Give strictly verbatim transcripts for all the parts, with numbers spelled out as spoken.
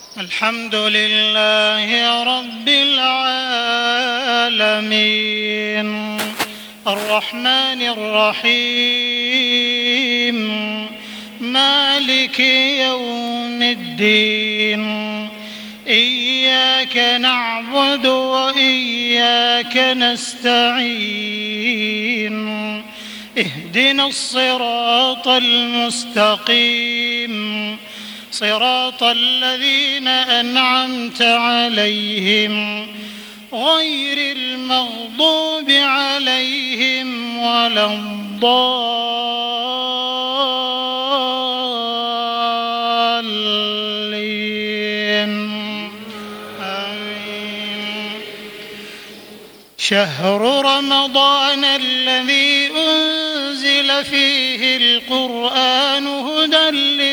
الحمد لله رب العالمين الرحمن الرحيم مالك يوم الدين إياك نعبد وإياك نستعين اهدنا الصراط المستقيم صراط الذين أنعمت عليهم غير المغضوب عليهم ولا الضالين آمين. شهر رمضان الذي أنزل فيه القرآن هدى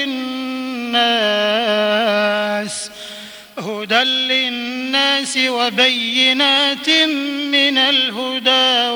للناس هدى للناس وبينات من الهدى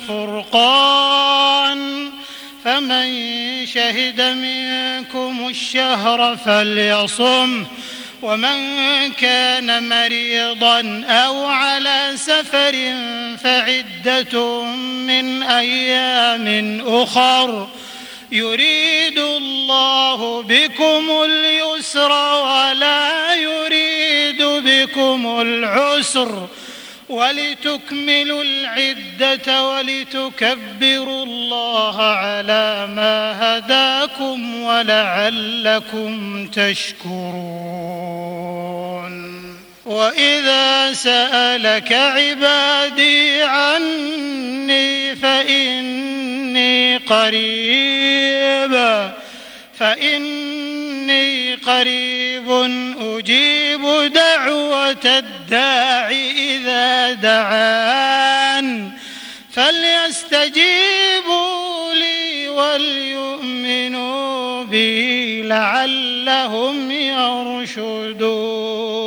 والفرقان فمن شهد منكم الشهر فليصمه ومن كان مريضا أو على سفر فعدة من أيام أخر يريد الله بكم اليسر ولا يريد بكم العسر ولتكملوا العدة ولتكبروا الله على ما هداكم ولعلكم تشكرون. وإذا سألك عبادي عني فإني قريب فإني قريب أجيب دعوة الداع إذا دعان فليستجيبوا لي وليؤمنوا بي لعلهم يرشدون.